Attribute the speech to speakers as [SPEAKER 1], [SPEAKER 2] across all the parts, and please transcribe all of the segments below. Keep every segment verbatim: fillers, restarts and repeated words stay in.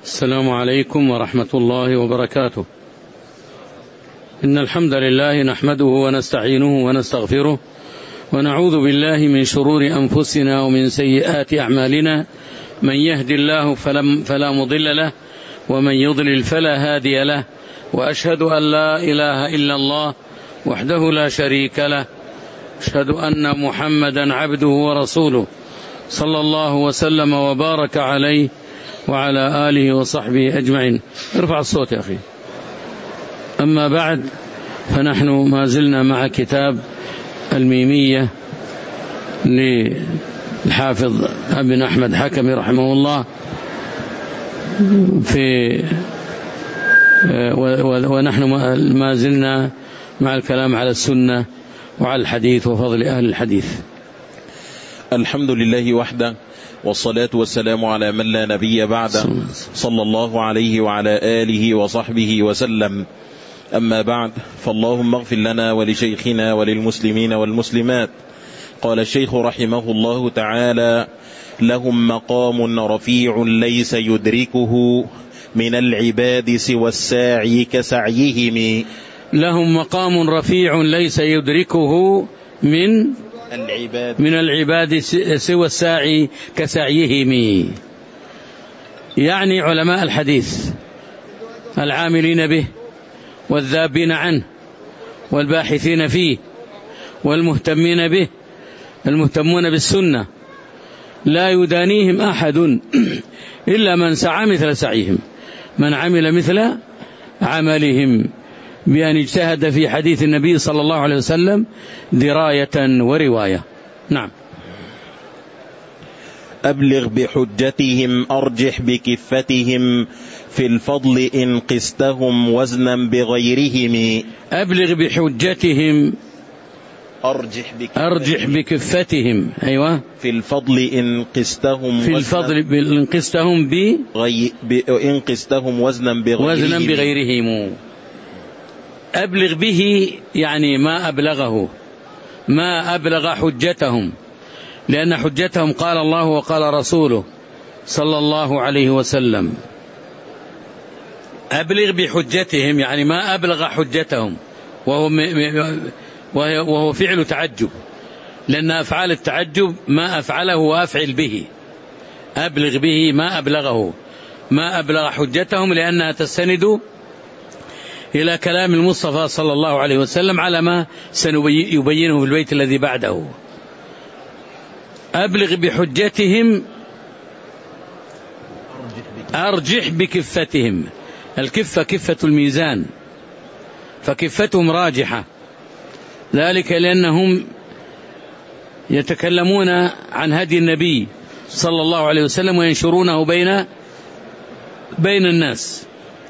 [SPEAKER 1] السلام عليكم ورحمة الله وبركاته. إن الحمد لله نحمده ونستعينه ونستغفره ونعوذ بالله من شرور أنفسنا ومن سيئات أعمالنا، من يهدي الله فلا مضل له ومن يضلل فلا هادي له، وأشهد أن لا إله إلا الله وحده لا شريك له، أشهد أن محمدا عبده ورسوله صلى الله وسلم وبارك عليه وعلى آله وصحبه أجمعين. ارفع الصوت يا أخي. أما بعد، فنحن ما زلنا مع كتاب الميمية للحافظ ابن أحمد حكمي رحمه الله، في ونحن ما زلنا مع الكلام على السنة وعلى الحديث وفضل أهل الحديث.
[SPEAKER 2] الحمد لله وحده، والصلاة والسلام على من لا نبي بعده، صلى الله عليه وعلى آله وصحبه وسلم. أما بعد، فاللهم اغفر لنا ولشيخنا وللمسلمين والمسلمات. قال الشيخ رحمه الله تعالى: لهم مقام رفيع ليس يدركه من العباد سوى الساعي كسعيهم.
[SPEAKER 1] لهم مقام رفيع ليس يدركه من العباد من العباد سوى الساعي كسعيهم، يعني علماء الحديث العاملين به والذابين عنه والباحثين فيه والمهتمين به، المهتمون بالسنة، لا يدانيهم أحد إلا من سعى مثل سعيهم، من عمل مثل عملهم، بأن اجتهد في حديث النبي صلى الله عليه وسلم دراية ورواية. نعم.
[SPEAKER 2] أبلغ بحجتهم أرجح بكفتهم، في الفضل إن قستهم وزنا بغيرهم.
[SPEAKER 1] أبلغ بحجتهم
[SPEAKER 2] أرجح بكفتهم,
[SPEAKER 1] أرجح بكفتهم. أيوة.
[SPEAKER 2] في الفضل إن قستهم
[SPEAKER 1] في الفضل إن قستهم ب...
[SPEAKER 2] غي... ب... إن قستهم وزنا بغيرهم.
[SPEAKER 1] وزنا بغيرهم. أبلغ به يعني ما أبلغه، ما أبلغ حجتهم، لأن حجتهم قال الله وقال رسوله صلى الله عليه وسلم. أبلغ بحجتهم يعني ما أبلغ حجتهم، وهو, وهو فعل تعجب، لأن أفعال التعجب ما أفعله وأفعل به. أبلغ به ما أبلغه، ما أبلغ حجتهم، لأنها تستند إلى كلام المصطفى صلى الله عليه وسلم على ما سنبينه في البيت الذي بعده. أبلغ بحجتهم أرجح بكفتهم. الكفة كفة الميزان، فكفتهم راجحة، ذلك لأنهم يتكلمون عن هدي النبي صلى الله عليه وسلم وينشرونه بين بين الناس.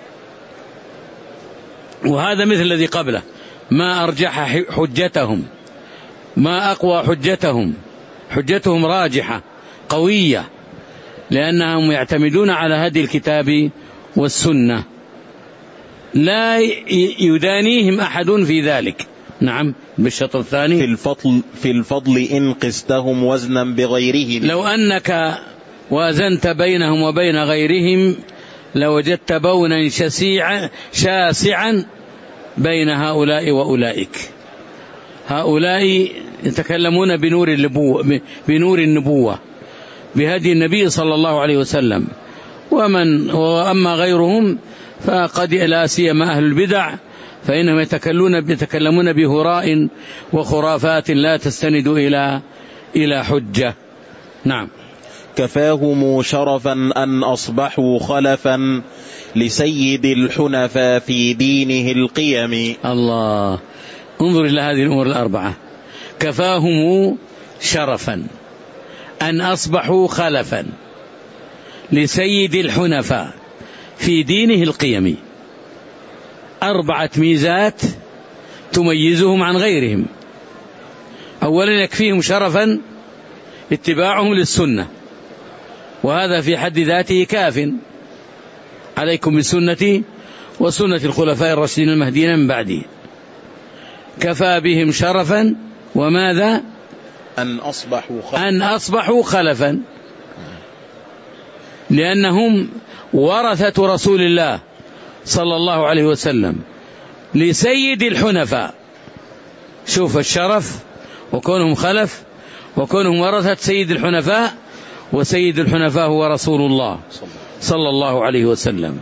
[SPEAKER 1] وهذا مثل الذي قبله، ما أرجح حجتهم، ما أقوى حجتهم، حجتهم راجحة قوية، لأنهم يعتمدون على هدي الكتاب والسنة، لا يدانيهم أحد في ذلك. نعم. بالشطر الثاني:
[SPEAKER 2] في الفضل, في الفضل إن قستهم وزنا بغيرهم.
[SPEAKER 1] لو أنك وازنت بينهم وبين غيرهم لوجدت بونا شسيعا شاسعا بين هؤلاء وأولئك. هؤلاء يتكلمون بنور النبوة، بنور النبوة بهدي النبي صلى الله عليه وسلم، ومن وأما غيرهم فقد لا سيما أهل البدع فإنهم يتكلمون يتكلمون بهراء وخرافات لا تستند إلى إلى حجة. نعم.
[SPEAKER 2] كفاهم شرفا أن أصبحوا خلفا لسيد الحنفاء في دينه القيم.
[SPEAKER 1] الله، انظر إلى هذه الأمور الأربعة. كفاهم شرفا أن أصبحوا خلفا لسيد الحنفاء في دينه القيم. أربعة ميزات تميزهم عن غيرهم. أولا، يكفيهم شرفا اتباعهم للسنة، وهذا في حد ذاته كاف. عليكم بسنتي وسنة الخلفاء الراشدين المهديين من بعدي. كفى بهم شرفا وماذا؟
[SPEAKER 2] أن أصبحوا خلفا,
[SPEAKER 1] أن أصبحوا خلفا، لأنهم ورثة رسول الله صلى الله عليه وسلم لسيد الحنفاء. شوف الشرف، وكونهم خلف، وكونهم ورثة سيد الحنفاء، وسيد الحنفاء هو رسول الله صلى الله عليه وسلم.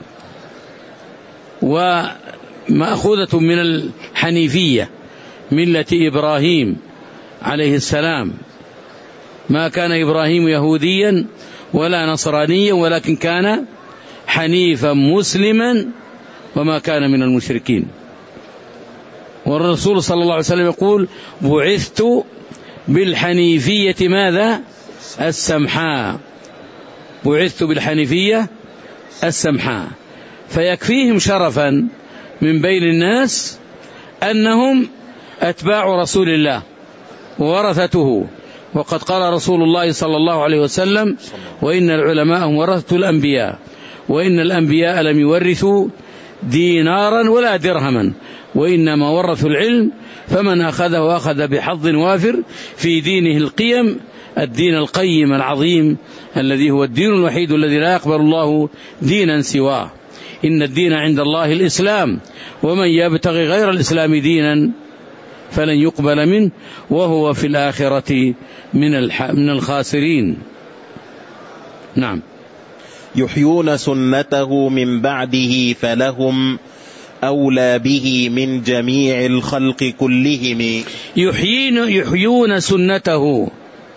[SPEAKER 1] ومأخوذة من الحنيفية ملة إبراهيم عليه السلام. ما كان إبراهيم يهوديا ولا نصرانيا، ولكن كان حنيفا مسلما وما كان من المشركين. والرسول صلى الله عليه وسلم يقول: بعثت بالحنيفية ماذا؟ السمحاء. بعثت بالحنيفية السمحاء. فيكفيهم شرفا من بين الناس أنهم أتباع رسول الله وورثته. وقد قال رسول الله صلى الله عليه وسلم: وإن العلماء هم ورثة الأنبياء، وإن الأنبياء لم يورثوا دينارا ولا درهما، وإنما ورثوا العلم، فمن أخذه أخذ بحظ وافر في دينه القيم، الدين القيم العظيم الذي هو الدين الوحيد الذي لا يقبل الله دينا سواه. إن الدين عند الله الإسلام، ومن يبتغي غير الإسلام دينا فلن يقبل منه وهو في الآخرة من من الخاسرين. نعم.
[SPEAKER 2] يحيون سنته من بعده فلهم أولى به من جميع الخلق كلهم.
[SPEAKER 1] يحيين يحيون سنته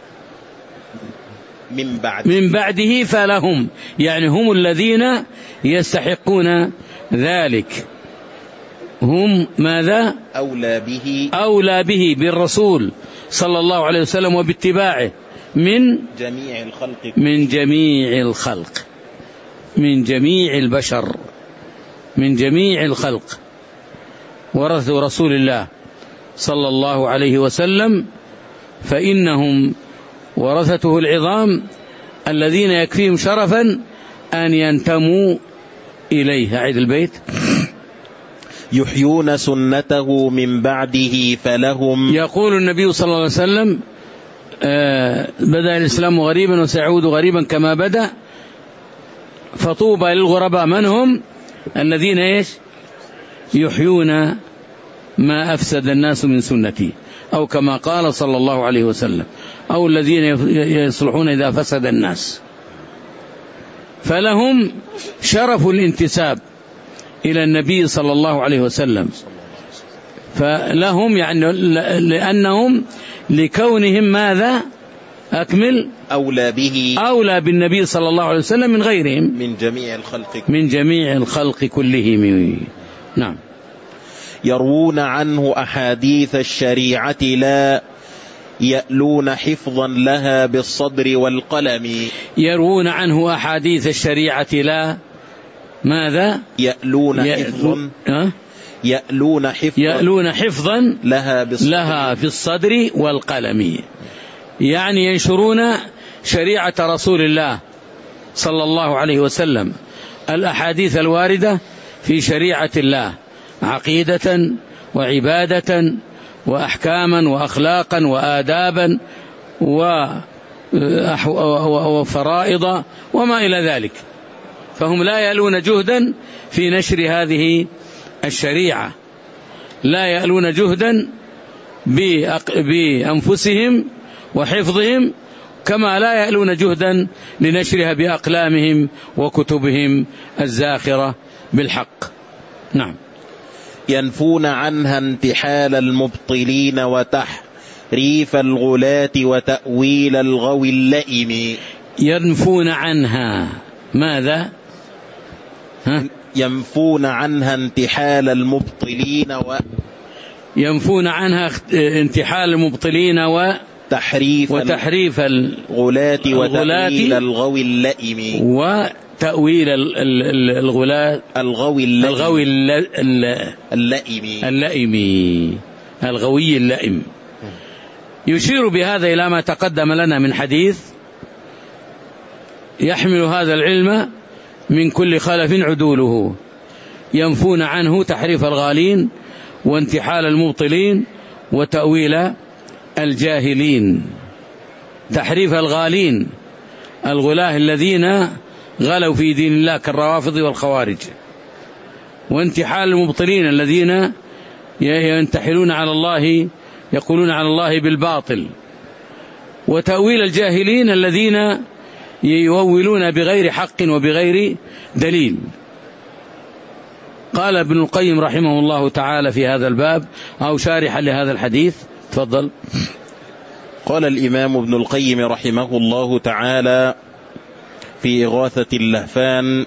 [SPEAKER 2] من بعد
[SPEAKER 1] من بعده فلهم، يعني هم الذين يستحقون ذلك. هم ماذا؟
[SPEAKER 2] أولى به
[SPEAKER 1] أولى به بالرسول صلى الله عليه وسلم وباتباعه من
[SPEAKER 2] جميع الخلق
[SPEAKER 1] من جميع الخلق من جميع البشر من جميع الخلق. ورثوا رسول الله صلى الله عليه وسلم، فإنهم ورثته العظام الذين يكفيهم شرفا أن ينتموا إليه. أعيد البيت.
[SPEAKER 2] يحيون سنته من بعده فلهم.
[SPEAKER 1] يقول النبي صلى الله عليه وسلم: آه بدأ الإسلام غريبا وسيعود غريبا كما بدأ، فطوبى للغرباء. من هم؟ الذين إيش؟ يحيون ما أفسد الناس من سنتي، أو كما قال صلى الله عليه وسلم: أو الذين يصلحون إذا فسد الناس. فلهم شرف الانتساب إلى النبي صلى الله عليه وسلم. فلهم يعني لأنهم لكونهم ماذا؟ أكمل.
[SPEAKER 2] أولى به
[SPEAKER 1] أولى بالنبي صلى الله عليه وسلم من غيرهم
[SPEAKER 2] من جميع الخلق
[SPEAKER 1] من جميع الخلق كلهم. نعم.
[SPEAKER 2] يروون عنه أحاديث الشريعة لا يألون حفظا لها بالصدر والقلم.
[SPEAKER 1] يروون عنه أحاديث الشريعة لا ماذا؟
[SPEAKER 2] يألون حفظا يألون حفظا
[SPEAKER 1] يألون حفظا
[SPEAKER 2] لها بالصدر
[SPEAKER 1] لها في الصدر والقلم، يعني ينشرون شريعة رسول الله صلى الله عليه وسلم، الأحاديث الواردة في شريعة الله، عقيدة وعبادة وأحكاما وأخلاقا وآدابا وفرائض وما إلى ذلك. فهم لا يألون جهدا في نشر هذه الشريعة، لا يألون جهدا بأنفسهم وحفظهم، كما لا يألون جهدا لنشرها بأقلامهم وكتبهم الزاخرة بالحق. نعم.
[SPEAKER 2] ينفون عنها انتحال المبطلين وتحريف الغلاة وتأويل الغوي اللئيم.
[SPEAKER 1] ينفون عنها ماذا؟ ها؟
[SPEAKER 2] ينفون عنها انتحال المبطلين و
[SPEAKER 1] ينفون عنها انتحال المبطلين و
[SPEAKER 2] تحريف
[SPEAKER 1] وتحريف
[SPEAKER 2] الغلاة وتأويل الغوي اللئيم
[SPEAKER 1] وتأويل الغلاة
[SPEAKER 2] الغوي اللئيم
[SPEAKER 1] الغوي
[SPEAKER 2] اللئيم
[SPEAKER 1] اللئيم الغوي اللئيم. يشير بهذا إلى ما تقدم لنا من حديث: يحمل هذا العلم من كل خلف عدوله. ينفون عنه تحريف الغالين وانتحال المبطلين وتأويل الجاهلين. تحريف الغالين، الغلاة الذين غلوا في دين الله كالروافض والخوارج، وانتحال المبطلين الذين ينتحلون على الله، يقولون على الله بالباطل، وتأويل الجاهلين الذين يؤولون بغير حق وبغير دليل. قال ابن القيم رحمه الله تعالى في هذا الباب أو شارحا لهذا الحديث، تفضل.
[SPEAKER 2] قال الإمام ابن القيم رحمه الله تعالى في إغاثة اللهفان: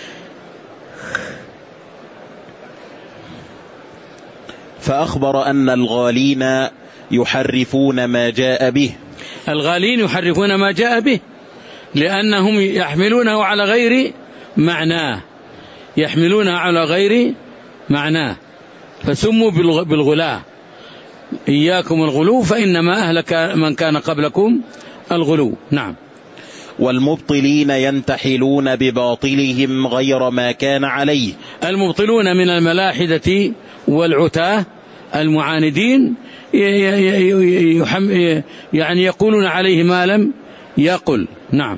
[SPEAKER 2] فأخبر أن الغالين يحرفون ما جاء به.
[SPEAKER 1] الغالين يحرفون ما جاء به لأنهم يحملونه على غير معناه، يحملونه على غير معناه، فسموا بالغلاة. إياكم الغلو فإنما أهلك من كان قبلكم الغلو. نعم.
[SPEAKER 2] والمبطلين ينتحلون بباطلهم غير ما كان عليه.
[SPEAKER 1] المبطلون من الملاحدة والعتاة المعاندين يعني يقولون عليه ما لم يقل. نعم.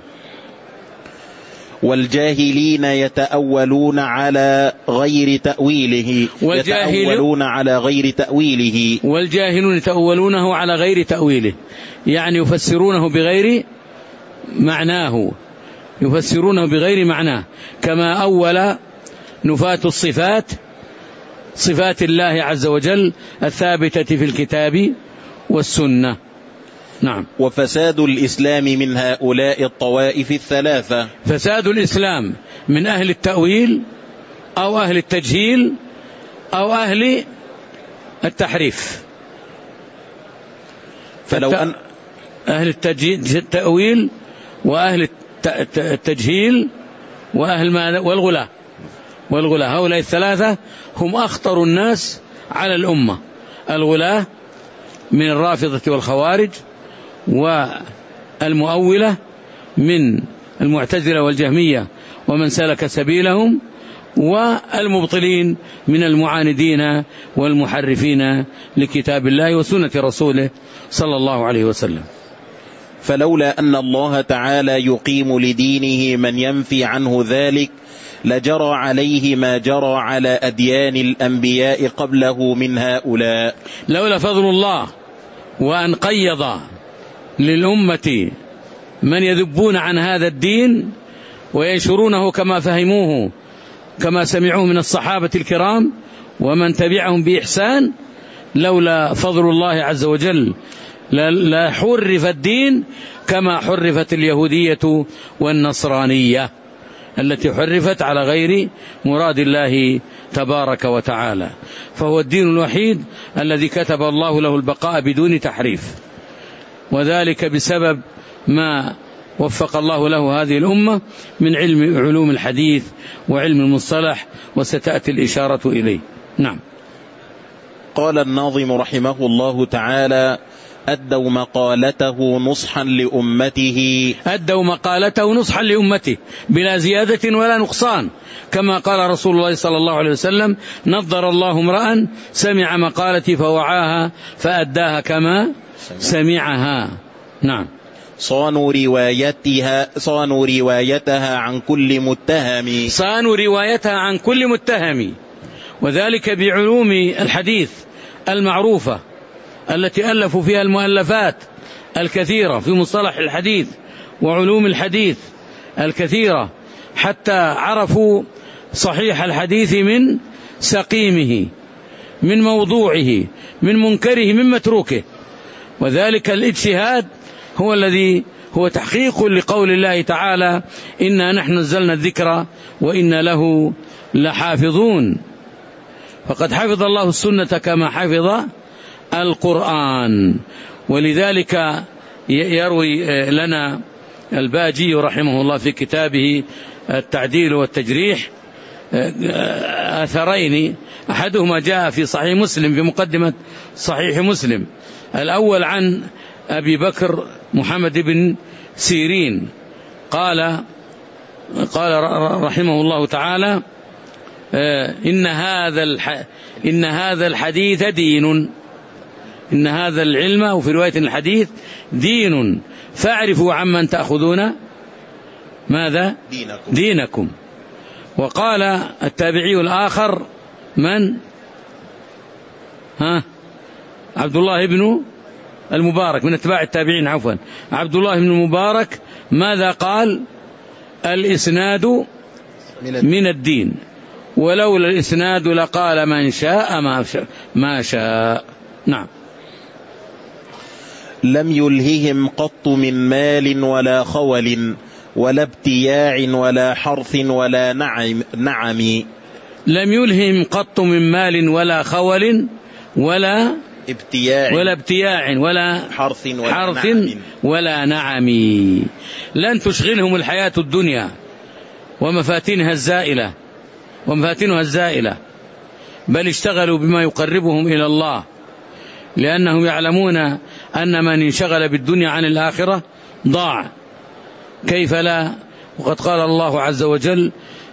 [SPEAKER 2] والجاهلين يتأولون على غير تأويله. يتأولون على غير تأويله.
[SPEAKER 1] والجاهلون يتأولونه على غير تأويله، يعني يفسرونه بغير معناه، يفسرونه بغير معناه، كما أول نفاة الصفات، صفات الله عز وجل الثابتة في الكتاب والسنة. نعم.
[SPEAKER 2] وفساد الإسلام من هؤلاء الطوائف الثلاثة.
[SPEAKER 1] فساد الإسلام من أهل التأويل أو أهل التجهيل أو أهل التحريف.
[SPEAKER 2] فلو أن
[SPEAKER 1] أهل التأويل وأهل التجهيل وأهل ما والغلاة والغلاة هؤلاء الثلاثة هم أخطر الناس على الأمة. الغلاة من الرافضة والخوارج، والمؤولة من المعتزلة والجهمية ومن سلك سبيلهم، والمبطلين من المعاندين والمحرفين لكتاب الله وسنة رسوله صلى الله عليه وسلم.
[SPEAKER 2] فلولا أن الله تعالى يقيم لدينه من ينفي عنه ذلك لجرى عليه ما جرى على أديان الأنبياء قبله من هؤلاء.
[SPEAKER 1] لولا فضل الله وأن قيض للأمة من يذبون عن هذا الدين وينشرونه كما فهموه كما سمعوه من الصحابة الكرام ومن تبعهم بإحسان، لولا فضل الله عز وجل لا حرف الدين كما حرفت اليهودية والنصرانية التي حرفت على غير مراد الله تبارك وتعالى. فهو الدين الوحيد الذي كتب الله له البقاء بدون تحريف، وذلك بسبب ما وفق الله له هذه الأمة من علم علوم الحديث وعلم المصطلح، وستأتي الإشارة إليه. نعم.
[SPEAKER 2] قال الناظم رحمه الله تعالى: أدوا مقالته نصحا لأمته.
[SPEAKER 1] أدوا مقالته نصحا لأمته بلا زيادة ولا نقصان، كما قال رسول الله صلى الله عليه وسلم: نضر الله امرأ سمع مقالتي فوعاها فأداها كما سمعها. نعم.
[SPEAKER 2] صانوا روايتها صانوا روايتها عن كل متهم.
[SPEAKER 1] صانوا روايتها عن كل متهم، وذلك بعلوم الحديث المعروفة التي ألفوا فيها المؤلفات الكثيرة في مصطلح الحديث وعلوم الحديث الكثيرة، حتى عرفوا صحيح الحديث من سقيمه، من موضوعه، من منكره، من متروكه. وذلك الاجتهاد هو الذي هو تحقيق لقول الله تعالى: إنا نحن نزلنا الذكر وإنا له لحافظون. فقد حفظ الله السنة كما حفظ القرآن. ولذلك يروي لنا الباجي رحمه الله في كتابه التعديل والتجريح أثرين، أحدهما جاء في صحيح مسلم في مقدمة صحيح مسلم، الأول عن أبي بكر محمد بن سيرين قال قال رحمه الله تعالى: إن هذا الح... إن هذا الحديث دين، إن هذا العلم، وفي رواية الحديث دين، فاعرفوا عمن تأخذون ماذا؟
[SPEAKER 2] دينكم,
[SPEAKER 1] دينكم. وقال التابعي الآخر من؟ ها عبد الله بن المبارك من اتباع التابعين، عفوا عبد الله بن المبارك ماذا قال؟ الإسناد من الدين، ولولا الإسناد لقال من شاء ما شاء, ما شاء. نعم.
[SPEAKER 2] لم يلههم قط من مال ولا خول ولا ابتياع ولا حرث ولا نعم, نعم
[SPEAKER 1] لم يلهم قط من مال ولا خول ولا
[SPEAKER 2] ابتياع
[SPEAKER 1] ولا ابتياع ولا
[SPEAKER 2] حرث ولا,
[SPEAKER 1] حرث
[SPEAKER 2] نعم.
[SPEAKER 1] ولا نعم. لن تشغلهم الحياة الدنيا ومفاتنها الزائلة ومفاتنها الزائلة، بل اشتغلوا بما يقربهم إلى الله، لأنهم يعلمون أن من انشغل بالدنيا عن الآخرة ضاع. كيف لا؟ وقد قال الله عز وجل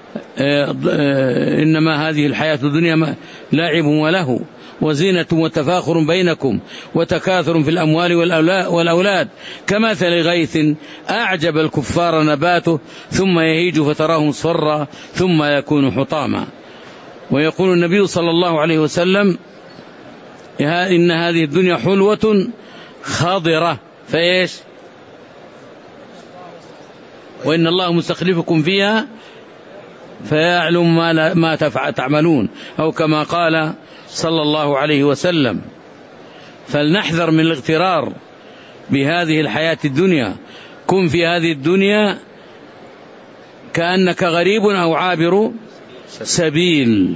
[SPEAKER 1] إنما هذه الحياة الدنيا لاعب وله وزينة وتفاخر بينكم وتكاثر في الأموال والأولاد كمثل غيث أعجب الكفار نباته ثم يهيج فتراه مصفرا ثم يكون حطاما. ويقول النبي صلى الله عليه وسلم إن هذه الدنيا حلوة خضرة فإيش؟ وإن الله مستخلفكم فيها فيعلم ما, ما تعملون، أو كما قال صلى الله عليه وسلم. فلنحذر من الاغترار بهذه الحياة الدنيا. كن في هذه الدنيا كأنك غريب أو عابر سبيل.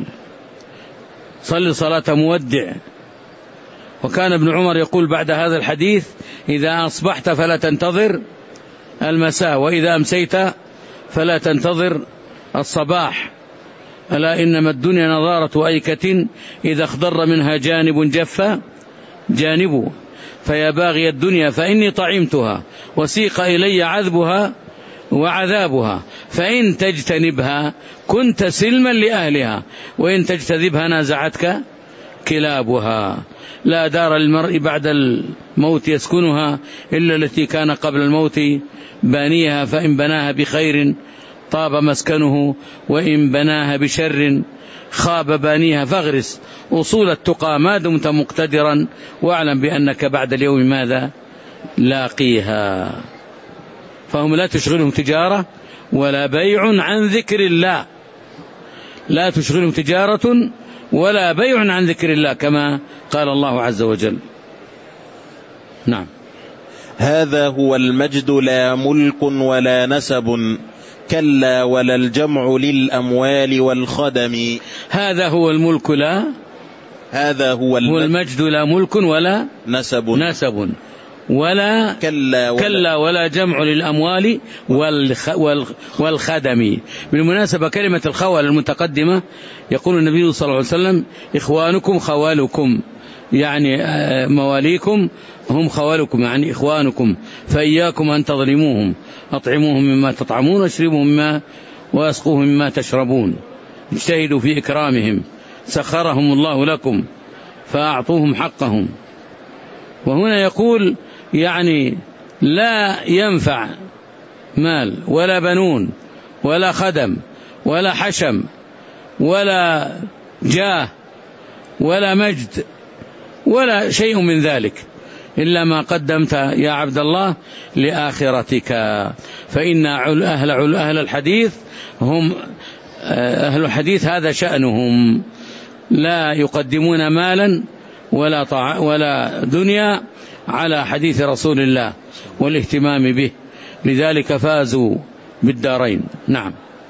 [SPEAKER 1] صل صلاة مودع. وكان ابن عمر يقول بعد هذا الحديث إذا أصبحت فلا تنتظر المساء وإذا أمسيت فلا تنتظر الصباح. ألا إنما الدنيا نظارة أيكة إذا اخضر منها جانب جف جانبه، فيا باغي الدنيا فإني طعمتها وسيق إلي عذبها وعذابها، فإن تجتنبها كنت سلما لأهلها وإن تجتذبها نازعتك كلابها. لا دار للمرء بعد الموت يسكنها إلا التي كان قبل الموت بانيها، فإن بناها بخير طاب مسكنه وإن بناها بشر خاب بانيها. فاغرس أصول التقى ما دمت مقتدرا واعلم بأنك بعد اليوم ماذا؟ لاقيها. فهم لا تشغلهم تجارة ولا بيع عن ذكر الله، لا تشغلهم تجارة ولا بيع عن ذكر الله كما قال الله عز وجل. نعم.
[SPEAKER 2] هذا هو المجد لا ملك ولا نسب كلا ولا الجمع للأموال والخدم.
[SPEAKER 1] هذا هو الملك لا
[SPEAKER 2] هذا هو المجد,
[SPEAKER 1] هو المجد لا ملك ولا
[SPEAKER 2] نسب
[SPEAKER 1] نسب ولا
[SPEAKER 2] كلا ولا,
[SPEAKER 1] كلا ولا جمع للأموال والخ والخدم. بالمناسبة كلمة الخول المتقدمة يقول النبي صلى الله عليه وسلم إخوانكم خوالكم، يعني مواليكم هم خوالكم يعني إخوانكم، فإياكم أن تظلموهم. أطعموهم مما تطعمون واشربوهم مما واسقوهم مما تشربون. اجتهدوا في إكرامهم، سخرهم الله لكم فأعطوهم حقهم. وهنا يقول يعني لا ينفع مال ولا بنون ولا خدم ولا حشم ولا جاه ولا مجد ولا شيء من ذلك إلا ما قدمت يا عبد الله لآخرتك. فإن أهل أهل الحديث هم أهل الحديث هذا شأنهم، لا يقدمون مالا ولا طاعة ولا دنيا على حديث رسول الله والاهتمام به، لذلك فازوا بالدارين. نعم.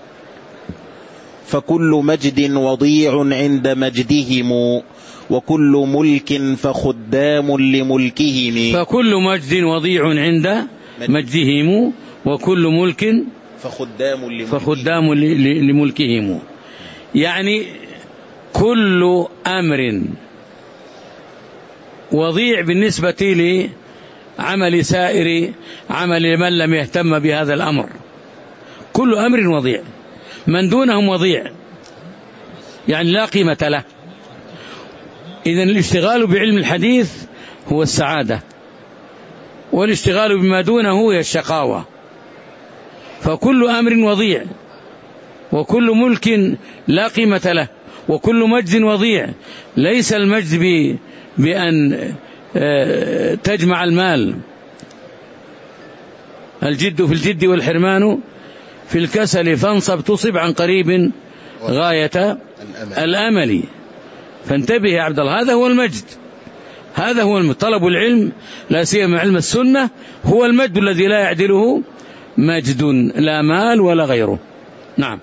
[SPEAKER 2] فكل مجد وضيع عند مجدهم وكل ملك فخدام لملكهم.
[SPEAKER 1] فكل مجد وضيع عند مجدهم وكل ملك
[SPEAKER 2] فخدام لملكهم,
[SPEAKER 1] فخدام لملكهم. يعني كل أمر وضيع بالنسبة لعمل سائر عمل من لم يهتم بهذا الأمر. كل أمر وضيع، من دونهم وضيع يعني لا قيمة له. إذن الاشتغال بعلم الحديث هو السعادة، والاشتغال بما دونه هي الشقاوة. فكل أمر وضيع، وكل ملك لا قيمة له، وكل مجد وضيع. ليس المجد بأن تجمع المال، الجد في الجد والحرمان في الكسل، فانصب تصب عن قريب غاية الأمل. فانتبه يا عبد الله، هذا هو المجد، هذا هو المجد. طلب العلم لا سيما علم السنة هو المجد الذي لا يعدله مجد، لا مال ولا غيره. نعم.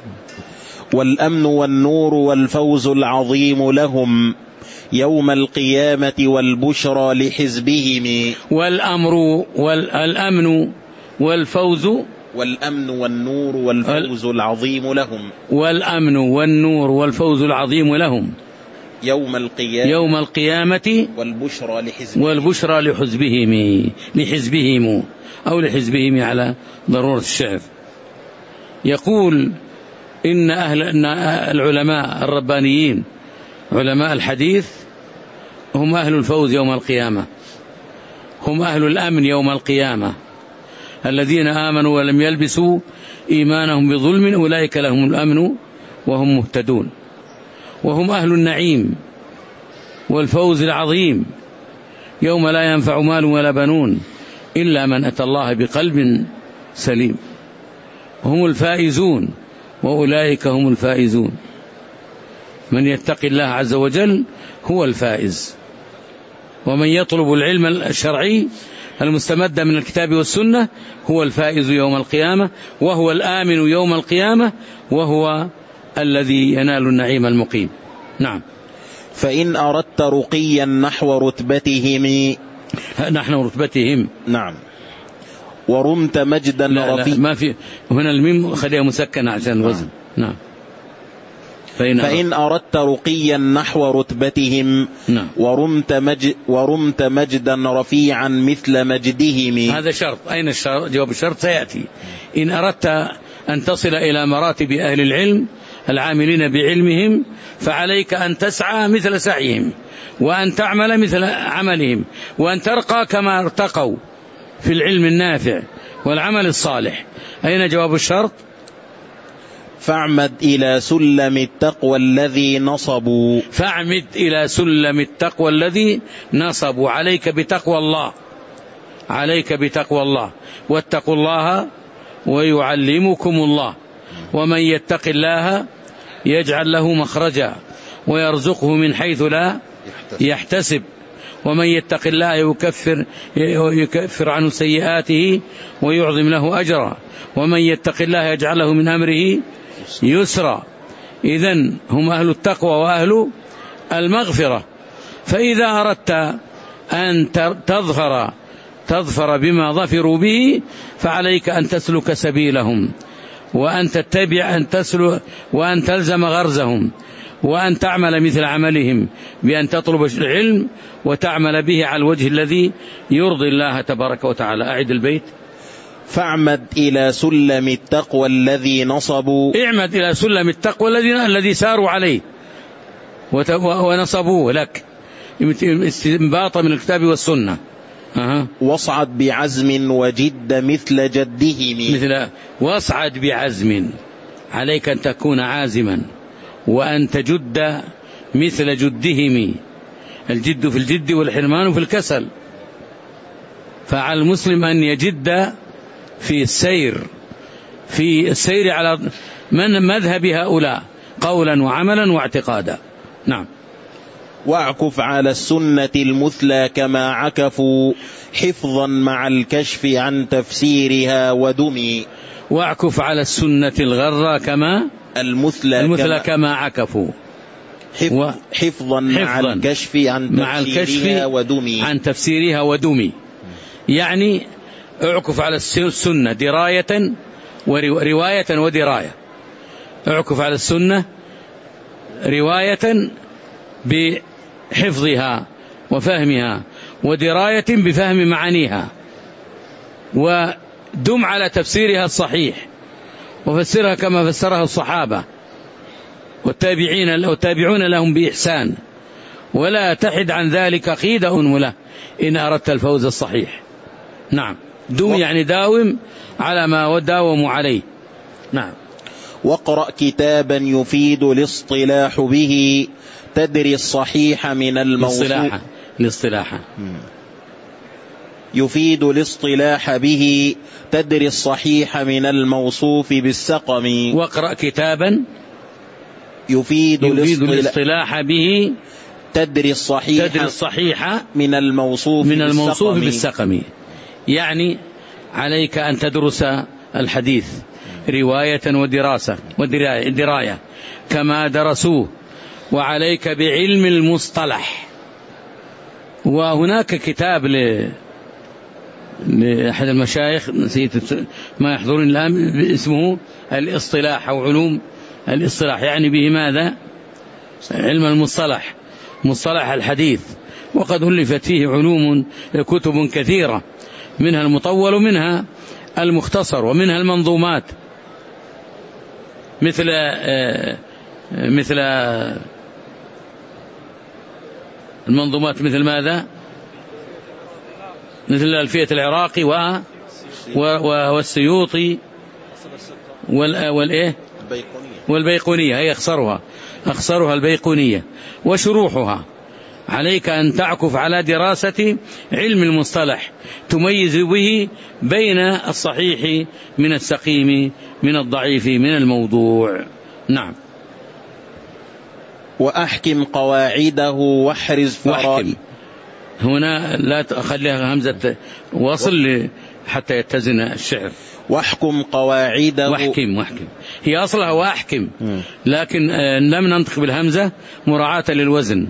[SPEAKER 2] والأمن والنور والفوز العظيم لهم يوم القيامة والبشرى لحزبهم.
[SPEAKER 1] والأمر والأمن والفوز
[SPEAKER 2] والأمن والنور والفوز العظيم لهم.
[SPEAKER 1] والأمن والنور والفوز العظيم لهم
[SPEAKER 2] يوم القيامة
[SPEAKER 1] يوم القيامة
[SPEAKER 2] والبشرى لحزبهم
[SPEAKER 1] والبشرى لحزبهم لحزبهم أو لحزبهم على ضرورة الشعر. يقول إن أهل إن العلماء الربانيين علماء الحديث هم أهل الفوز يوم القيامة، هم أهل الأمن يوم القيامة، الذين آمنوا ولم يلبسوا إيمانهم بظلم أولئك لهم الأمن وهم مهتدون. وهم أهل النعيم والفوز العظيم يوم لا ينفع مال ولا بنون إلا من أتى الله بقلب سليم. هم الفائزون وأولئك هم الفائزون. من يتقي الله عز وجل هو الفائز. ومن يطلب العلم الشرعي المستمد من الكتاب والسنة هو الفائز يوم القيامة، وهو الآمن يوم القيامة، وهو الذي ينال النعيم المقيم. نعم.
[SPEAKER 2] فإن أردت رقيا نحو رتبتهم
[SPEAKER 1] نحن رتبتهم
[SPEAKER 2] نعم ورمت مجدا رفيعا.
[SPEAKER 1] ما في هنا الميم خليها مسكنة عشان الوزن. نعم.
[SPEAKER 2] فإن, فإن أردت رقيا نحو رتبتهم
[SPEAKER 1] نعم.
[SPEAKER 2] ورمت, مج ورمت مجدا رفيعا مثل مجدهم.
[SPEAKER 1] هذا شرط. أين الشرط؟ جواب الشرط سيأتي. إن أردت أن تصل إلى مراتب أهل العلم العاملين بعلمهم فعليك أن تسعى مثل سعيهم، وأن تعمل مثل عملهم، وأن ترقى كما ارتقوا في العلم النافع والعمل الصالح. أين جواب الشرط؟
[SPEAKER 2] فاعمد إلى سلم التقوى الذي نصبوا.
[SPEAKER 1] فاعمد إلى سلم التقوى الذي نصبوا. عليك بتقوى الله، عليك بتقوى الله، واتقوا الله ويعلمكم الله. ومن يتق الله يجعل له مخرجا ويرزقه من حيث لا يحتسب. ومن يتق الله يكفر, يكفر عنه سيئاته ويعظم له أجرا. ومن يتق الله يجعل له من أمره يسرا. إذن هم أهل التقوى وأهل المغفرة. فإذا أردت أن تظهر تظفر بما ظفروا به فعليك أن تسلك سبيلهم، وأن تتبع أن تسلك وأن تلزم غرزهم، وأن تعمل مثل عملهم بأن تطلب العلم وتعمل به على الوجه الذي يرضي الله تبارك وتعالى. أعد البيت.
[SPEAKER 2] فاعمد إلى سلم التقوى الذي نصبوا.
[SPEAKER 1] اعمد إلى سلم التقوى الذي الذي ساروا عليه ونصبوه لك استنباطا من الكتاب والسنة. أه.
[SPEAKER 2] واصعد بعزم وجد مثل جدهم.
[SPEAKER 1] مثل واصعد بعزم، عليك أن تكون عازما وأن تجد مثل جدهم. الجد في الجد والحرمان في الكسل. فعلى المسلم أن يجد في السير في السير على من مذهب هؤلاء قولا وعملا واعتقادا. نعم.
[SPEAKER 2] واعكف على السنة المثلى كما عكفوا حفظا مع الكشف عن تفسيرها ودمي.
[SPEAKER 1] واعكف على السنة الغرة كما
[SPEAKER 2] المثلى,
[SPEAKER 1] المثلى كما, كما عكفوا
[SPEAKER 2] حفظ حفظا مع الكشف عن
[SPEAKER 1] مع
[SPEAKER 2] تفسيرها ودمي.
[SPEAKER 1] عن تفسيرها ودمي. يعني اعكف على السنة دراية ورواية ودراية. اعكف على السنة رواية بحفظها وفهمها، ودراية بفهم معانيها، ودم على تفسيرها الصحيح وفسرها كما فسرها الصحابة والتابعين والتابعون لهم بإحسان، ولا تحد عن ذلك قيد أنملة إن أردت الفوز الصحيح. نعم. دوم يعني داوم على ما داوموا عليه. نعم.
[SPEAKER 2] واقرأ كتابا يفيد الاصطلاح به تدري الصحيح من الموصوف.
[SPEAKER 1] الاصطلاح الاصطلاح
[SPEAKER 2] يفيد الاصطلاح به تدري الصحيح من الموصوف بالسقم.
[SPEAKER 1] واقرأ كتابا
[SPEAKER 2] يفيد,
[SPEAKER 1] يفيد الاصطلاح به
[SPEAKER 2] تدري الصحيح,
[SPEAKER 1] تدري الصحيح
[SPEAKER 2] من الموصوف
[SPEAKER 1] من الموصوف
[SPEAKER 2] بالسقم.
[SPEAKER 1] بالسقم. يعني عليك أن تدرس الحديث رواية ودراسة ودراية كما درسوه، وعليك بعلم المصطلح. وهناك كتاب ل لأحد المشايخ نسيت ما يحضرني الآن اسمه الاصطلاح أو علوم الاصطلاح، يعني به ماذا؟ علم المصطلح، مصطلح الحديث. وقد ألفت فيه علوم كتب كثيرة، منها المطول ومنها المختصر ومنها المنظومات، مثل مثل المنظومات مثل ماذا؟ مثل ألفية العراقي و والسيوطي والإيه والبيقونية، هي أخصرها أخصرها البيقونية وشروحها. عليك أن تعكف على دراسة علم المصطلح تميز به بين الصحيح من السقيم، من الضعيف من الموضوع. نعم.
[SPEAKER 2] وأحكم قواعده واحرز فرائض.
[SPEAKER 1] هنا لا تخليها همزة وصل حتى يتزن الشعر.
[SPEAKER 2] واحكم قواعده.
[SPEAKER 1] واحكم واحكم هي أصلها واحكم، لكن لم ننطق بالهمزة مراعاة للوزن.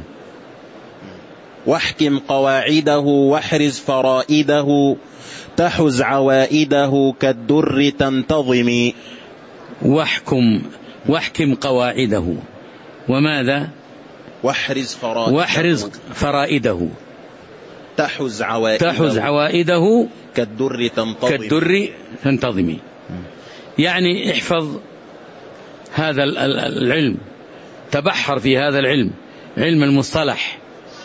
[SPEAKER 2] واحكم قواعده واحرز فرائده تحز عوائده كالدر تنتظم.
[SPEAKER 1] واحكم واحكم قواعده وماذا؟
[SPEAKER 2] واحرز فرائده.
[SPEAKER 1] واحرز فرائده
[SPEAKER 2] تحز عوائده.
[SPEAKER 1] تحز عوائده
[SPEAKER 2] كالدر تنتظم. كالدر
[SPEAKER 1] تنتظمي. يعني احفظ هذا العلم، تبحر في هذا العلم، علم المصطلح،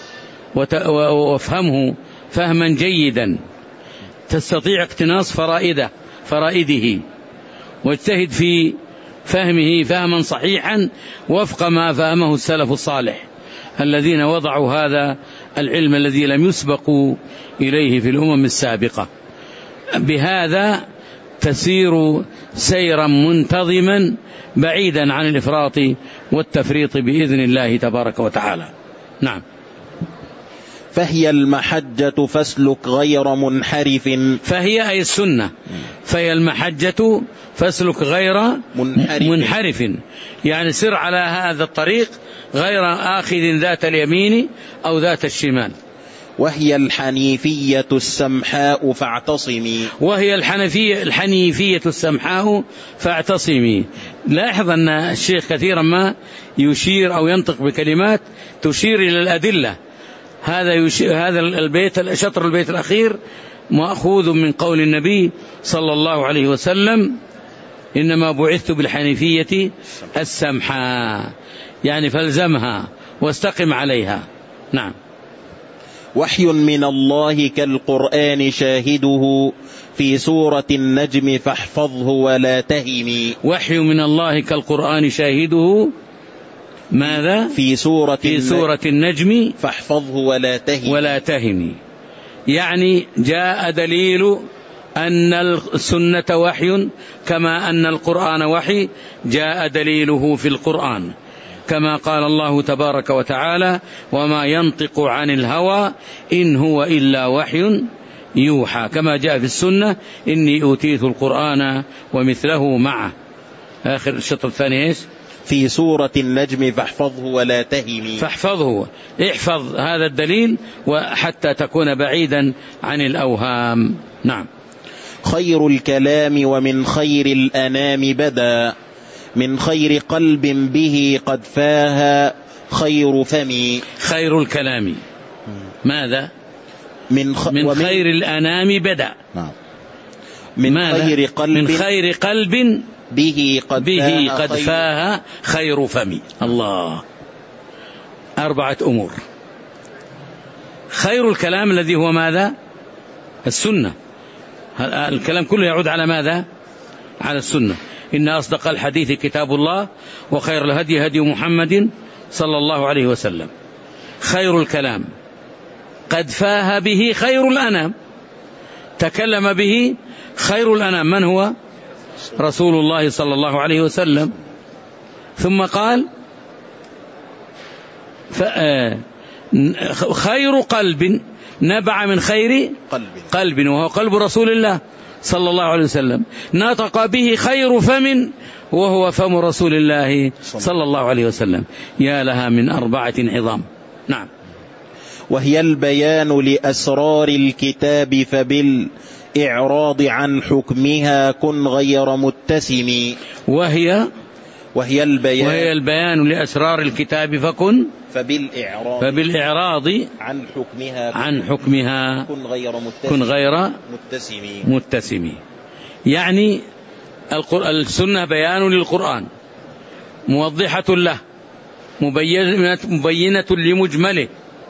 [SPEAKER 1] وافهمه فهما جيدا تستطيع اقتناص فرائده فرائده واجتهد في فهمه فهما صحيحا وفق ما فهمه السلف الصالح الذين وضعوا هذا العلم الذي لم يسبقوا إليه في الأمم السابقة. بهذا تسير سيرا منتظما بعيدا عن الإفراط والتفريط بإذن الله تبارك وتعالى. نعم.
[SPEAKER 2] فهي المحجة فاسلك غير منحرف.
[SPEAKER 1] فهي أي السنة، فهي المحجة فاسلك غير منحرف. منحرف يعني سر على هذا الطريق غير آخذ ذات اليمين أو ذات الشمال.
[SPEAKER 2] وهي الحنيفية السمحاء فاعتصمي.
[SPEAKER 1] وهي الحنفية الحنيفية السمحاء فاعتصمي. لاحظ أن الشيخ كثيرا ما يشير أو ينطق بكلمات تشير إلى الأدلة. هذا هذا البيت شطر البيت الأخير مأخوذ من قول النبي صلى الله عليه وسلم: إنما بعثت بالحنيفية السمحاء، يعني فالزمها واستقم عليها. نعم.
[SPEAKER 2] وحي من الله كالقرآن شاهده في سورة النجم فاحفظه ولا تهمي.
[SPEAKER 1] وحي من الله كالقرآن شاهده ماذا؟
[SPEAKER 2] في سورة
[SPEAKER 1] في سورة النجم
[SPEAKER 2] فاحفظه ولا تهمي.
[SPEAKER 1] ولا تهمي يعني جاء دليل أن السنة وحي كما أن القرآن وحي، جاء دليله في القرآن كما قال الله تبارك وتعالى: وما ينطق عن الهوى إن هو إلا وحي يوحى، كما جاء في السنة: إني أوتيت القرآن ومثله معه. آخر الشطر الثاني إيش؟
[SPEAKER 2] في سورة النجم فاحفظه ولا تهمي.
[SPEAKER 1] فاحفظه، احفظ هذا الدليل وحتى تكون بعيدا عن الأوهام. نعم.
[SPEAKER 2] خير الكلام ومن خير الأنام بدا من خير قلب به قد فاها خير فمي.
[SPEAKER 1] خير الكلام ماذا؟
[SPEAKER 2] من, خ...
[SPEAKER 1] من خير الأنام بدا.
[SPEAKER 2] نعم. من خير قلب
[SPEAKER 1] من خير قلب
[SPEAKER 2] به قد,
[SPEAKER 1] به
[SPEAKER 2] فاها,
[SPEAKER 1] قد
[SPEAKER 2] خير...
[SPEAKER 1] فاها خير فمي. الله. أربعة أمور. خير الكلام الذي هو ماذا؟ السنة. الكلام كله يعود على ماذا؟ على السنة. إن أصدق الحديث كتاب الله وخير الهدي هدي محمد صلى الله عليه وسلم. خير الكلام قد فاه به خير الأنام، تكلم به خير الأنام. من هو؟ رسول الله صلى الله عليه وسلم. ثم قال خير قلب نبع من خير قلب, قلب وهو قلب رسول الله صلى الله عليه وسلم. نطق به خير فم وهو فم رسول الله صلى الله عليه وسلم. يا لها من أربعة عظام. نعم.
[SPEAKER 2] وهي البيان لأسرار الكتاب فبالإعراض عن حكمها كن غير متسم.
[SPEAKER 1] وهي
[SPEAKER 2] وهي البيان,
[SPEAKER 1] وهي البيان لأسرار الكتاب فكن
[SPEAKER 2] فبالإعراض,
[SPEAKER 1] فبالإعراض
[SPEAKER 2] عن حكمها
[SPEAKER 1] عن حكمها
[SPEAKER 2] كن غير متسم,
[SPEAKER 1] كن غير
[SPEAKER 2] متسم.
[SPEAKER 1] متسم. يعني السنة بيان للقرآن، موضحة له، مبينة, مبينة لمجمله،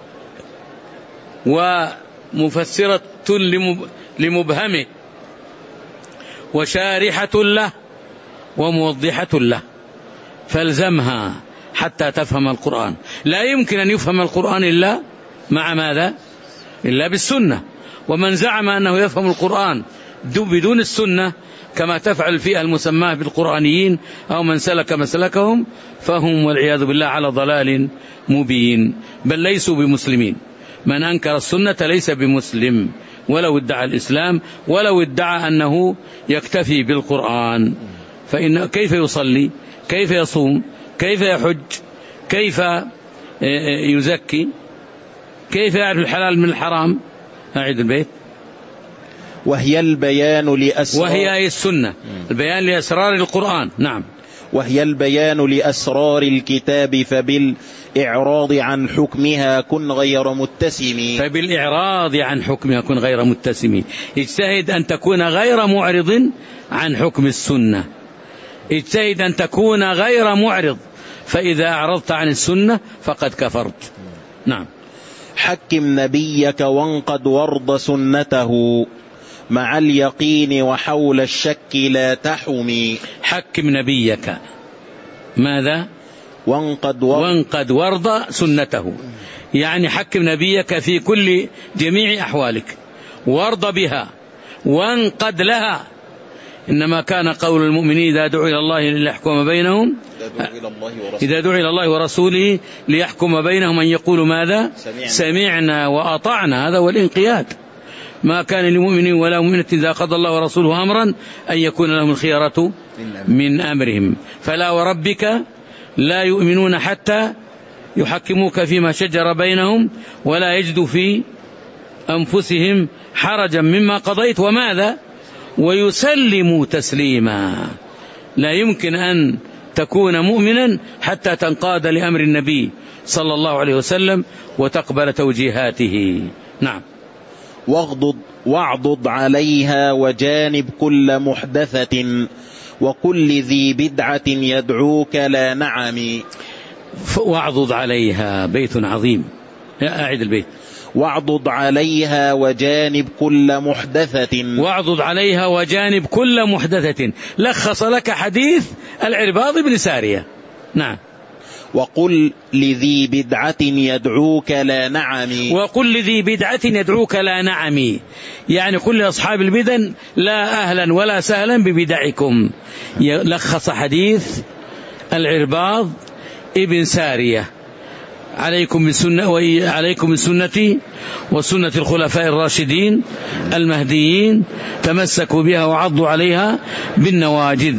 [SPEAKER 1] ومفسرة لمبهمه، وشارحة له وموضحة له. فالزمها حتى تفهم القرآن. لا يمكن أن يفهم القرآن إلا مع ماذا؟ إلا بالسنة. ومن زعم أنه يفهم القرآن بدون السنة كما تفعل الفئة المسماة بالقرآنيين أو من سلك مسلكهم فهم والعياذ بالله على ضلال مبين، بل ليسوا بمسلمين. من أنكر السنة ليس بمسلم ولو ادعى الإسلام، ولو ادعى أنه يكتفي بالقرآن. فإن كيف يصلي؟ كيف يصوم؟ كيف يحج؟ كيف يزكي؟ كيف يعرف الحلال من الحرام؟ أعيد البيت.
[SPEAKER 2] وهي البيان لأسرار
[SPEAKER 1] وهي أي السنة، البيان لأسرار القرآن. نعم.
[SPEAKER 2] وهي البيان لأسرار الكتاب فبالإعراض عن حكمها كن غير متسم.
[SPEAKER 1] فبالإعراض عن حكمها كن غير متسم. اجتهد أن تكون غير معرض عن حكم السنة. اجتهد أن تكون غير معرض، فإذا أعرضت عن السنة فقد كفرت. نعم.
[SPEAKER 2] حكم نبيك وانقد وارض سنته مع اليقين وحول الشك لا تحمي.
[SPEAKER 1] حكم نبيك ماذا؟
[SPEAKER 2] وانقد ورد,
[SPEAKER 1] وانقد ورد سنته، يعني حكم نبيك في كل جميع أحوالك، وارض بها وانقد لها. إنما كان قول المؤمنين إذا دعوا إلى الله ليحكم بينهم إذا دعوا إلى الله ورسوله ليحكم بينهم أن يقولوا ماذا؟ سمعنا, سمعنا وأطعنا. هذا هو الانقياد. ما كان لمؤمن ولا مؤمنة إذا قضى الله ورسوله أمرا أن يكون لهم الخيرة من أمرهم. فلا وربك لا يؤمنون حتى يحكموك فيما شجر بينهم ولا يجدوا في أنفسهم حرجا مما قضيت وماذا؟ ويسلموا تسليما. لا يمكن أن تكون مؤمنا حتى تنقاد لأمر النبي صلى الله عليه وسلم وتقبل توجيهاته. نعم.
[SPEAKER 2] واغضض واعضض عليها وجانب كل محدثة وكل ذي بدعة يدعوك لا نعم.
[SPEAKER 1] واعضض عليها بيت عظيم. أعد البيت.
[SPEAKER 2] واعضض عليها وجانب كل محدثة.
[SPEAKER 1] واعضض عليها وجانب كل محدثة. لخص لك حديث العرباض بن سارية. نعم.
[SPEAKER 2] وقل لذي بدعة يدعوك لا نعم.
[SPEAKER 1] وقل لذي بدعة يدعوك لا نعم، يعني قل لأصحاب البدن لا أهلا ولا سهلا ببدعكم. لخص حديث العرباض ابن سارية. عليكم بسنة وعليكم بسنتي وسنة الخلفاء الراشدين المهديين تمسكوا بها وعضوا عليها بالنواجذ،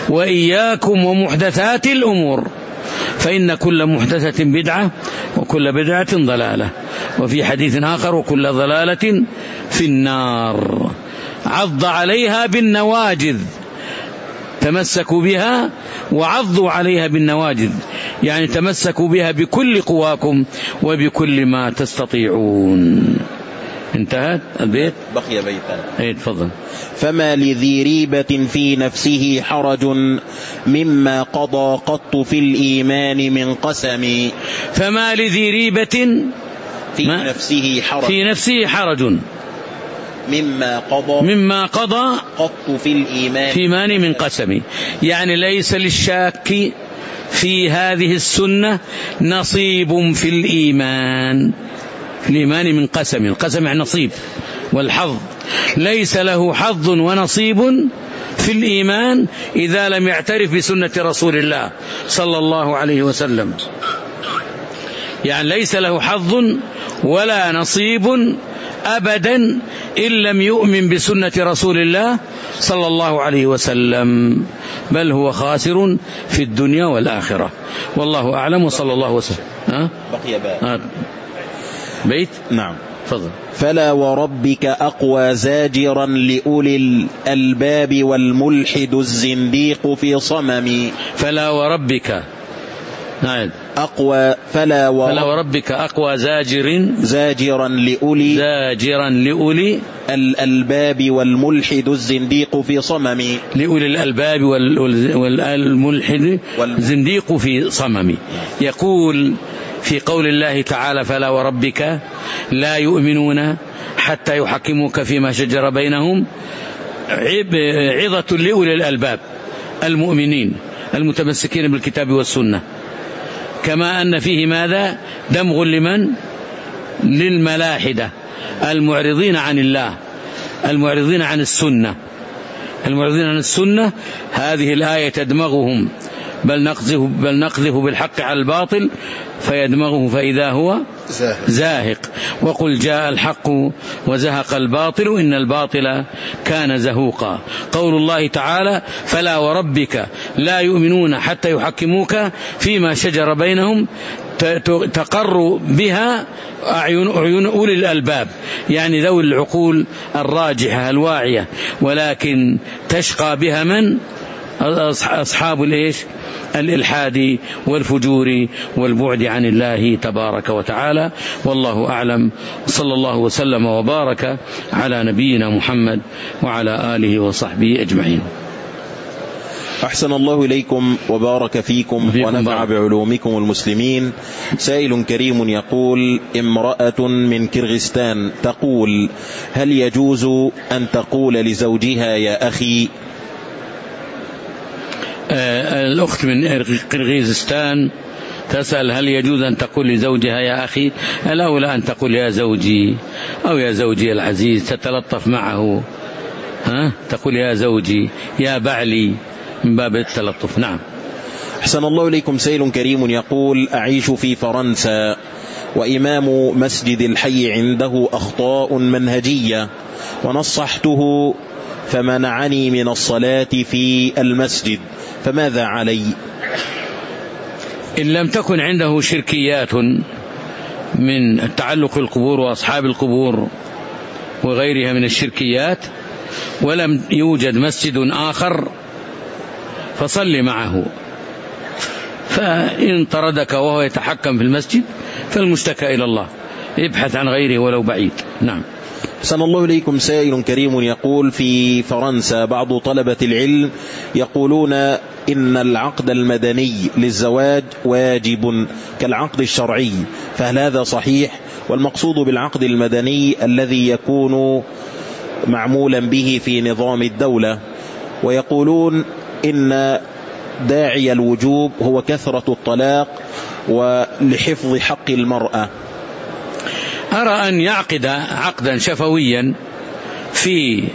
[SPEAKER 1] وإياكم ومحدثات الأمور فإن كل محدثة بدعة وكل بدعة ضلالة. وفي حديث آخر وكل ضلالة في النار. عض عليها بالنواجذ، تمسكوا بها وعضوا عليها بالنواجذ، يعني تمسكوا بها بكل قواكم وبكل ما تستطيعون. انتهت البيت.
[SPEAKER 2] بقي بيتا.
[SPEAKER 1] ايه تفضل.
[SPEAKER 2] فما لذي ريبة في نفسه حرج مما قضى قط في الإيمان من قسم.
[SPEAKER 1] فما لذي ريبة
[SPEAKER 2] في نفسه حرج
[SPEAKER 1] في نفسه حرج
[SPEAKER 2] مما قضى
[SPEAKER 3] مما قضى
[SPEAKER 2] قط في الإيمان
[SPEAKER 3] في إيمان من قسم. يعني ليس للشاك في هذه السنة نصيب في الإيمان. في الإيمان من قسم، القسم يعني نصيب والحظ، ليس له حظ ونصيب في الإيمان إذا لم يعترف بسنة رسول الله صلى الله عليه وسلم. يعني ليس له حظ ولا نصيب أبدا إن لم يؤمن بسنة رسول الله صلى الله عليه وسلم، بل هو خاسر في الدنيا والآخرة. والله أعلم وصلى الله وسلم. ها؟
[SPEAKER 2] بقي باب.
[SPEAKER 3] ها؟ بيت؟
[SPEAKER 2] نعم.
[SPEAKER 3] فضل.
[SPEAKER 2] فلا وربك أقوى زاجرا لأولي الألباب والملحد الزنديق في صمم.
[SPEAKER 3] فلا وربك نعم.
[SPEAKER 2] أقوى فلا, ورب
[SPEAKER 3] فلا وربك أقوى زاجر
[SPEAKER 2] زاجرا لأولي
[SPEAKER 3] زاجرا لأولي
[SPEAKER 2] الألباب والملحد الزنديق في صمم.
[SPEAKER 3] لأولي الألباب والملحد الزنديق في صمم. يقول في قول الله تعالى فلا وربك لا يؤمنون حتى يحكموك فيما شجر بينهم عظة لأولي الألباب المؤمنين المتمسكين بالكتاب والسنة، كما أن فيه ماذا؟ دمغ لمن؟ للملاحدة المعرضين عن الله، المعرضين عن السنة، المعرضين عن السنة. هذه الآية تدمغهم، بل نقذف, بل نقذف بالحق على الباطل فيدمغه فإذا هو زاهق. وقل جاء الحق وزهق الباطل إن الباطل كان زهوقا. قول الله تعالى فلا وربك لا يؤمنون حتى يحكموك فيما شجر بينهم تقر بها أعين أولي الألباب، يعني ذوي العقول الراجحة الواعية، ولكن تشقى بها من؟ أصحاب الإيش؟ الإلحاد والفجور والبعد عن الله تبارك وتعالى. والله أعلم. صلى الله وسلم وبارك على نبينا محمد وعلى آله وصحبه أجمعين.
[SPEAKER 2] أحسن الله إليكم وبارك فيكم ونفع بعلومكم المسلمين. سائل كريم يقول امرأة من كرغستان تقول هل يجوز أن تقول لزوجها يا أخي؟
[SPEAKER 3] الأخت من قرغيزستان تسأل هل يجوز أن تقول لزوجها يا أخي؟ الأولى أن تقول يا زوجي أو يا زوجي العزيز، تتلطف معه. ها؟ تقول يا زوجي يا بعلي من باب التلطف. نعم.
[SPEAKER 2] أحسن الله إليكم. سائل كريم يقول أعيش في فرنسا وإمام مسجد الحي عنده أخطاء منهجية ونصحته فمنعني من الصلاة في المسجد، فماذا علي؟
[SPEAKER 3] إن لم تكن عنده شركيات من التعلق القبور وأصحاب القبور وغيرها من الشركيات ولم يوجد مسجد آخر فصل معه، فإن طردك وهو يتحكم في المسجد فالمشتكى إلى الله، ابحث عن غيره ولو بعيد. نعم.
[SPEAKER 2] أحسن الله إليكم. سائل كريم يقول في فرنسا بعض طلبة العلم يقولون إن العقد المدني للزواج واجب كالعقد الشرعي، فهل هذا صحيح؟ والمقصود بالعقد المدني الذي يكون معمولا به في نظام الدولة، ويقولون إن داعي الوجوب هو كثرة الطلاق ولحفظ حق المرأة.
[SPEAKER 3] أرى أن يعقد عقدا شفويا في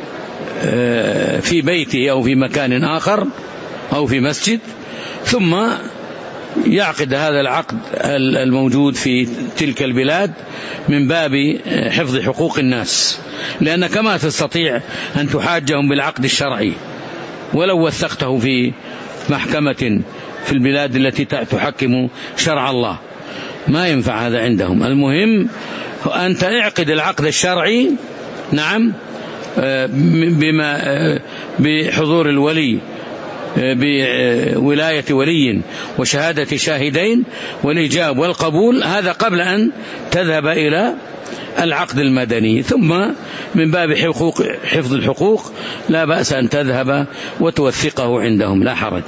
[SPEAKER 3] في بيته أو في مكان آخر أو في مسجد، ثم يعقد هذا العقد الموجود في تلك البلاد من باب حفظ حقوق الناس، لأنك ما تستطيع أن تحاجهم بالعقد الشرعي ولو وثقته في محكمة في البلاد التي تحكم شرع الله، ما ينفع هذا عندهم. المهم أنت اعقد العقد الشرعي. نعم. بما بحضور الولي، بولاية ولي وشهادة شاهدين والإجاب والقبول، هذا قبل أن تذهب إلى العقد المدني. ثم من باب حقوق حفظ الحقوق لا بأس أن تذهب وتوثقه عندهم، لا حرج.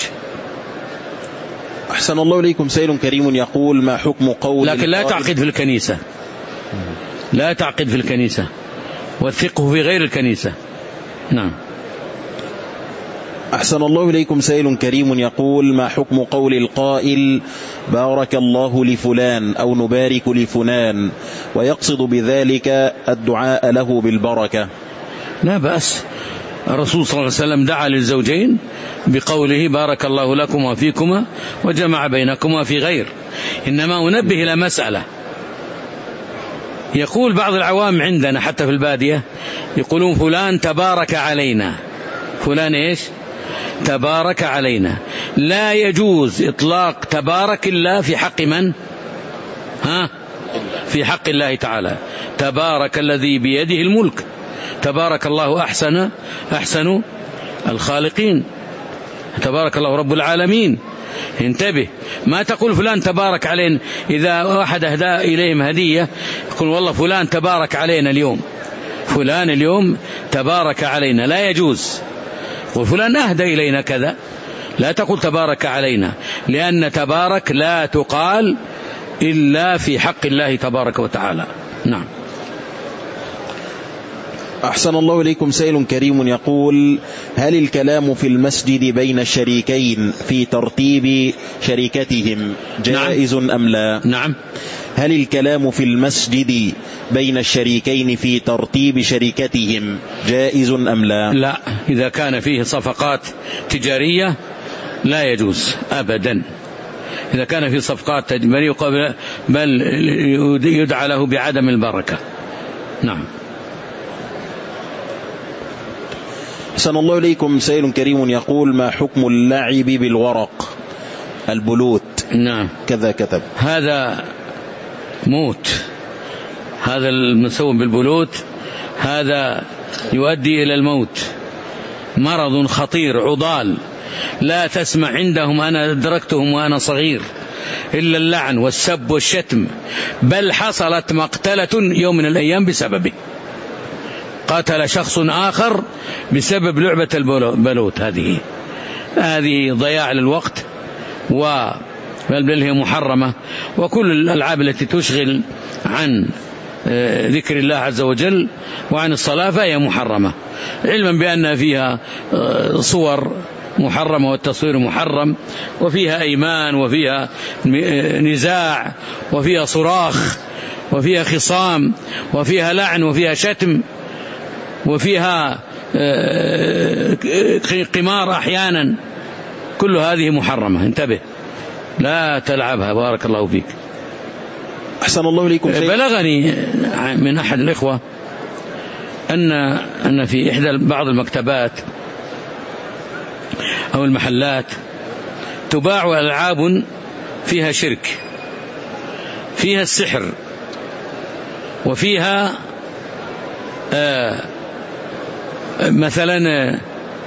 [SPEAKER 2] أحسن الله إليكم. سائل كريم يقول ما حكم قول
[SPEAKER 3] لكن لا تعقد في الكنيسة، لا تعقد في الكنيسة، والفقه في غير الكنيسة. نعم.
[SPEAKER 2] أحسن الله إليكم. سائل كريم يقول: ما حكم قول القائل بارك الله لفلان أو نبارك لفلان ويقصد بذلك الدعاء له بالبركة؟
[SPEAKER 3] لا بأس. الرسول صلى الله عليه وسلم دعا للزوجين بقوله بارك الله لكما فيكما وجمع بينكما في غير. إنما أنبه إلى مسألة. يقول بعض العوام عندنا حتى في البادية يقولون فلان تبارك علينا. فلان إيش؟ تبارك علينا. لا يجوز إطلاق تبارك الله في حق من؟ ها؟ في حق الله تعالى. تبارك الذي بيده الملك، تبارك الله أحسن أحسن الخالقين، تبارك الله رب العالمين. انتبه، ما تقول فلان تبارك علينا. إذا واحد أهدى إليهم هدية يقول والله فلان تبارك علينا اليوم، فلان اليوم تبارك علينا، لا يجوز. وفلان أهدى إلينا كذا، لا تقول تبارك علينا، لأن تبارك لا تقال إلا في حق الله تبارك وتعالى. نعم.
[SPEAKER 2] أحسن الله إليكم. سائل كريم يقول: هل الكلام في المسجد بين الشريكين في ترتيب شركتهم جائز
[SPEAKER 3] نعم.
[SPEAKER 2] أم لا؟
[SPEAKER 3] نعم.
[SPEAKER 2] هل الكلام في المسجد بين الشريكين في ترتيب شركتهم جائز أم لا؟
[SPEAKER 3] لا، إذا كان فيه صفقات تجارية لا يجوز أبدا. إذا كان فيه صفقات تجارية بل يدعى له بعدم البركة. نعم.
[SPEAKER 2] أحسن الله إليكم. سائل كريم يقول: ما حكم اللعب بالورق البلوت؟
[SPEAKER 3] نعم.
[SPEAKER 2] كذا كتب.
[SPEAKER 3] هذا موت، هذا المسوم بالبلوت هذا يؤدي إلى الموت، مرض خطير عضال لا تسمع عندهم. أنا أدركتهم وأنا صغير إلا اللعن والسب والشتم، بل حصلت مقتلة يوم من الأيام بسببه، قاتل شخص آخر بسبب لعبة البلوت. هذه هذه ضياع للوقت، وبل هي محرمة. وكل الألعاب التي تشغل عن ذكر الله عز وجل وعن الصلاة فهي محرمة، علما بأن فيها صور محرمة والتصوير محرم، وفيها أيمان، وفيها نزاع، وفيها صراخ، وفيها خصام، وفيها لعن، وفيها شتم، وفيها قمار أحيانا. كل هذه محرمة، انتبه لا تلعبها. بارك الله فيك.
[SPEAKER 2] أحسن الله إليكم.
[SPEAKER 3] بلغني من أحد الإخوة أن أن في إحدى بعض المكتبات أو المحلات تباع ألعاب فيها شرك، فيها السحر، وفيها آه مثلا آه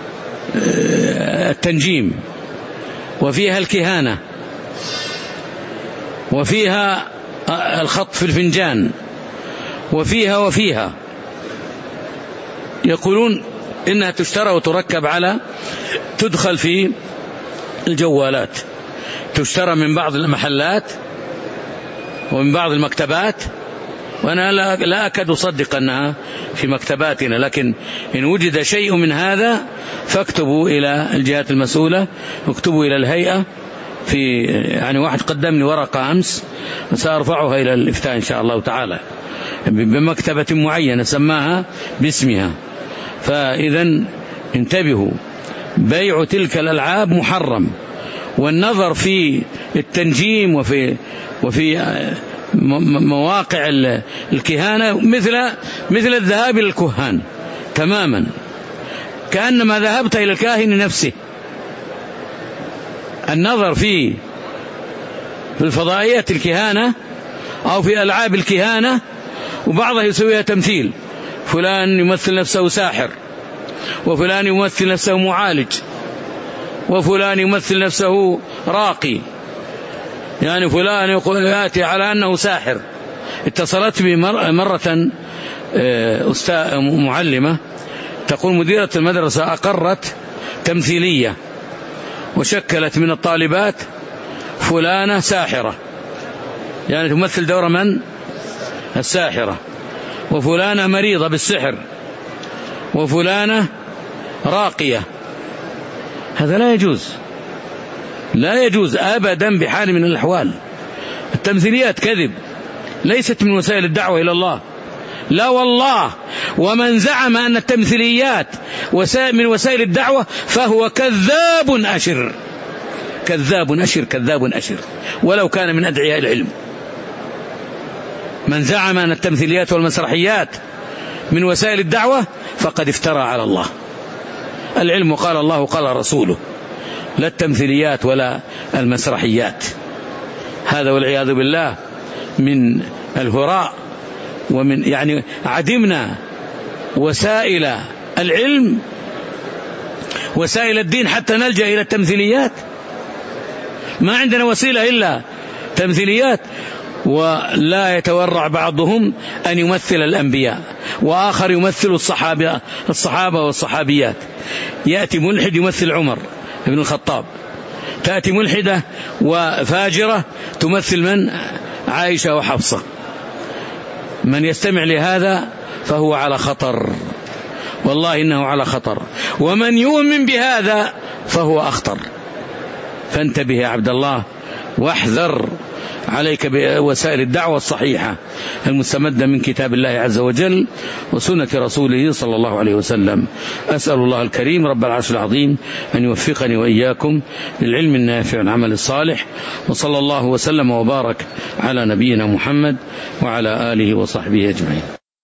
[SPEAKER 3] التنجيم، وفيها الكهانة، وفيها الخط في الفنجان، وفيها وفيها يقولون إنها تشترى وتركب على تدخل في الجوالات، تشترى من بعض المحلات ومن بعض المكتبات. وأنا لا أكاد أصدق أنها في مكتباتنا، لكن إن وجد شيء من هذا فاكتبوا إلى الجهات المسؤولة، اكتبوا إلى الهيئة. في يعني واحد قدم لي ورقة أمس سأرفعها إلى الإفتاء إن شاء الله تعالى بمكتبة معينة سماها باسمها. فإذا انتبهوا، بيع تلك الألعاب محرم، والنظر في التنجيم وفي وفي مواقع الكهانة مثل مثل الذهاب إلى الكهان تماما، كأنما ذهبت إلى الكاهن نفسه. النظر في في الفضائيات الكهانة أو في ألعاب الكهانة، وبعضها يسويها تمثيل، فلان يمثل نفسه ساحر، وفلان يمثل نفسه معالج، وفلان يمثل نفسه راقي، يعني فلان يقول يأتي على أنه ساحر. اتصلت بي مرة أستاذ معلمة تقول مديرة المدرسة أقرت تمثيلية وشكلت من الطالبات فلانة ساحرة، يعني تمثل دور من؟ الساحرة. وفلانة مريضة بالسحر، وفلانة راقية. هذا لا يجوز، لا يجوز أبدا بحال من الأحوال. التمثيليات كذب، ليست من وسائل الدعوة إلى الله، لا والله. ومن زعم أن التمثيليات من وسائل الدعوة فهو كذاب أشر، كذاب أشر، كذاب أشر، ولو كان من أدعياء العلم. من زعم أن التمثيليات والمسرحيات من وسائل الدعوة فقد افترى على الله. العلم قال الله قال رسوله، لا التمثيليات ولا المسرحيات. هذا والعياذ بالله من الهراء، ومن يعني عدمنا وسائل العلم، وسائل الدين، حتى نلجأ إلى التمثيليات. ما عندنا وسيلة إلا تمثيليات. ولا يتورع بعضهم أن يمثل الأنبياء، وآخر يمثل الصحابة الصحابة والصحابيات. يأتي ملحد يمثل عمر بن الخطاب، تأتي ملحدة وفاجرة تمثل من؟ عائشة وحفصة. من يستمع لهذا فهو على خطر، والله إنه على خطر، ومن يؤمن بهذا فهو أخطر. فانتبه يا عبد الله، واحذر عليك بوسائل الدعوة الصحيحة المستمدة من كتاب الله عز وجل وسنة رسوله صلى الله عليه وسلم. أسأل الله الكريم رب العرش العظيم أن يوفقني وإياكم للعلم النافع والعمل الصالح، وصلى الله وسلم وبارك على نبينا محمد وعلى آله وصحبه أجمعين.